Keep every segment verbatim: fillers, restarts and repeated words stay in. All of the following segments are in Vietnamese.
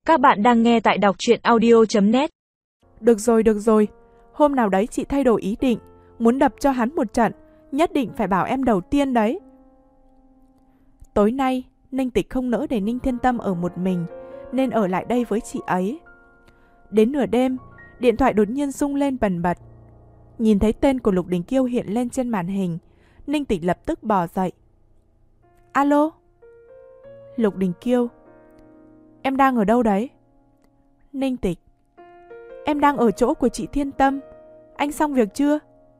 Các bạn đang nghe tại đọc truyện audio chấm net. Được rồi, được rồi. Hôm nào đấy chị thay đổi ý định, muốn đập cho hắn một trận, nhất định phải bảo em đầu tiên đấy. Tối nay, Ninh Tịch không nỡ để Ninh Thiên Tâm ở một mình, nên ở lại đây với chị ấy. Đến nửa đêm, điện thoại đột nhiên rung lên bần bật. Nhìn thấy tên của Lục Đình Kiêu hiện lên trên màn hình, Ninh Tịch lập tức bò dậy. Alo? Lục Đình Kiêu. Em đang ở đâu đấy? Ninh Tịch. Em đang ở chỗ của chị Thiên Tâm. Anh xong việc chưa?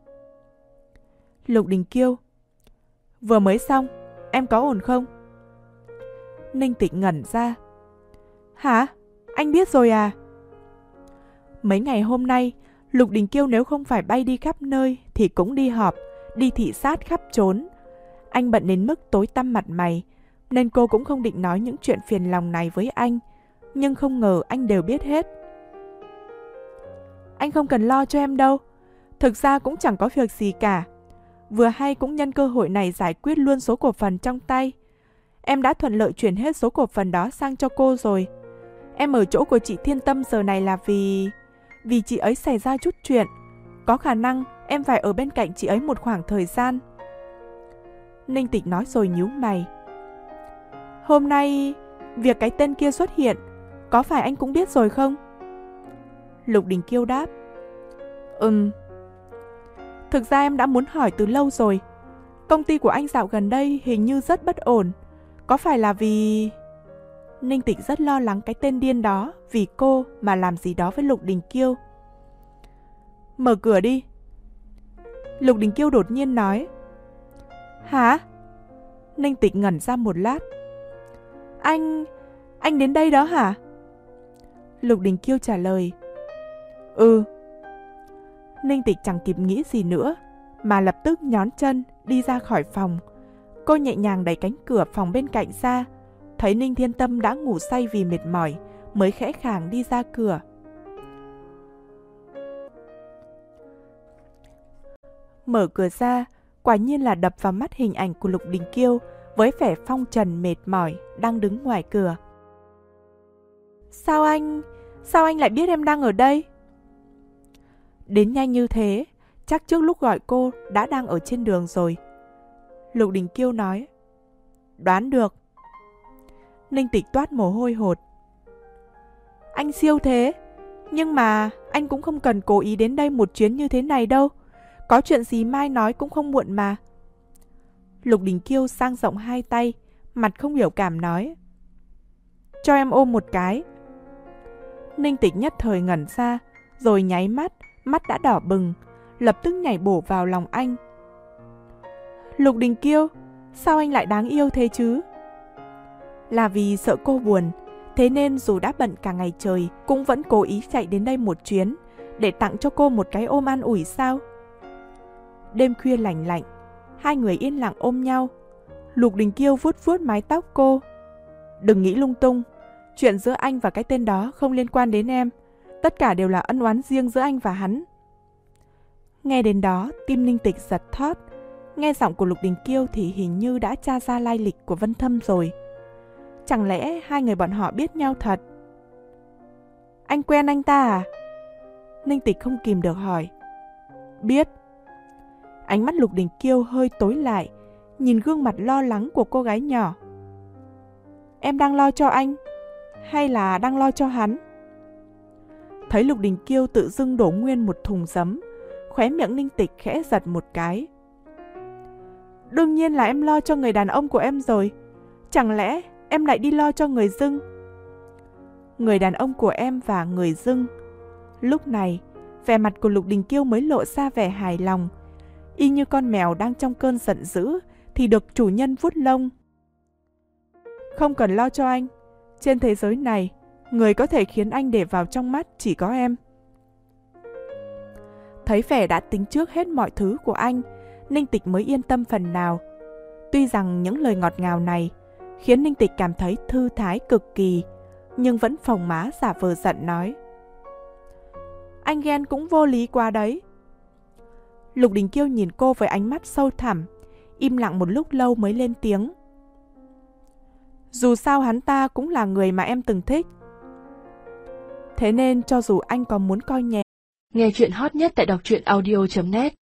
Lục Đình Kiêu. Vừa mới xong, em có ổn không? Ninh Tịch ngẩn ra. Hả? Anh biết rồi à? Mấy ngày hôm nay, Lục Đình Kiêu nếu không phải bay đi khắp nơi thì cũng đi họp, đi thị sát khắp trốn. Anh bận đến mức tối tăm mặt mày, nên cô cũng không định nói những chuyện phiền lòng này với anh. Nhưng không ngờ anh đều biết hết. Anh không cần lo cho em đâu. Thực ra cũng chẳng có việc gì cả. Vừa hay cũng nhân cơ hội này giải quyết luôn số cổ phần trong tay. Em đã thuận lợi chuyển hết số cổ phần đó sang cho cô rồi. Em ở chỗ của chị Thiên Tâm giờ này là vì... Vì chị ấy xảy ra chút chuyện. Có khả năng em phải ở bên cạnh chị ấy một khoảng thời gian. Ninh Tịch nói rồi nhíu mày. Hôm nay, việc cái tên kia xuất hiện, có phải anh cũng biết rồi không? Lục Đình Kiêu đáp. Ừm. Thực ra em đã muốn hỏi từ lâu rồi. Công ty của anh dạo gần đây hình như rất bất ổn. Có phải là vì... Ninh Tịch rất lo lắng cái tên điên đó vì cô mà làm gì đó với Lục Đình Kiêu. Mở cửa đi. Lục Đình Kiêu đột nhiên nói. Hả? Ninh Tịch ngẩn ra một lát. Anh... anh đến đây đó hả? Lục Đình Kiêu trả lời. Ừ. Ninh Tịch chẳng kịp nghĩ gì nữa, mà lập tức nhón chân đi ra khỏi phòng. Cô nhẹ nhàng đẩy cánh cửa phòng bên cạnh ra, thấy Ninh Thiên Tâm đã ngủ say vì mệt mỏi, mới khẽ khàng đi ra cửa. Mở cửa ra, quả nhiên là đập vào mắt hình ảnh của Lục Đình Kiêu với vẻ phong trần mệt mỏi đang đứng ngoài cửa. Sao anh... sao anh lại biết em đang ở đây? Đến nhanh như thế, chắc trước lúc gọi cô đã đang ở trên đường rồi. Lục Đình Kiêu nói. Đoán được. Ninh Tịch toát mồ hôi hột. Anh siêu thế, nhưng mà anh cũng không cần cố ý đến đây một chuyến như thế này đâu. Có chuyện gì mai nói cũng không muộn mà. Lục Đình Kiêu sang rộng hai tay, mặt không biểu cảm nói. Cho em ôm một cái. Ninh Tịch nhất thời ngẩn ra, rồi nháy mắt, mắt đã đỏ bừng, lập tức nhảy bổ vào lòng anh. Lục Đình Kiêu, sao anh lại đáng yêu thế chứ? Là vì sợ cô buồn, thế nên dù đã bận cả ngày trời cũng vẫn cố ý chạy đến đây một chuyến để tặng cho cô một cái ôm an ủi sao? Đêm khuya lạnh lạnh, hai người yên lặng ôm nhau. Lục Đình Kiêu vuốt vuốt mái tóc cô. Đừng nghĩ lung tung, chuyện giữa anh và cái tên đó không liên quan đến em. Tất cả đều là ân oán riêng giữa anh và hắn. Nghe đến đó, tim Ninh Tịch giật thót. Nghe giọng của Lục Đình Kiêu thì hình như đã tra ra lai lịch của Vân Thâm rồi. Chẳng lẽ hai người bọn họ biết nhau thật? Anh quen anh ta à? Ninh Tịch không kìm được hỏi. Biết. Ánh mắt Lục Đình Kiêu hơi tối lại, nhìn gương mặt lo lắng của cô gái nhỏ. Em đang lo cho anh, hay là đang lo cho hắn? Thấy Lục Đình Kiêu tự dưng đổ nguyên một thùng giấm, khóe miệng Ninh Tịch khẽ giật một cái. Đương nhiên là em lo cho người đàn ông của em rồi. Chẳng lẽ em lại đi lo cho người dưng? Người đàn ông của em và người dưng. Lúc này, vẻ mặt của Lục Đình Kiêu mới lộ ra vẻ hài lòng, y như con mèo đang trong cơn giận dữ thì được chủ nhân vuốt lông. Không cần lo cho anh. Trên thế giới này, người có thể khiến anh để vào trong mắt chỉ có em. Thấy vẻ đã tính trước hết mọi thứ của anh, Ninh Tịch mới yên tâm phần nào. Tuy rằng những lời ngọt ngào này khiến Ninh Tịch cảm thấy thư thái cực kỳ, nhưng vẫn phồng má giả vờ giận nói. Anh ghen cũng vô lý quá đấy. Lục Đình Kiêu nhìn cô với ánh mắt sâu thẳm, im lặng một lúc lâu mới lên tiếng. Dù sao hắn ta cũng là người mà em từng thích. Thế nên cho dù anh có muốn coi nhẹ, Nghe chuyện hot nhất tại đọc truyện audio chấm net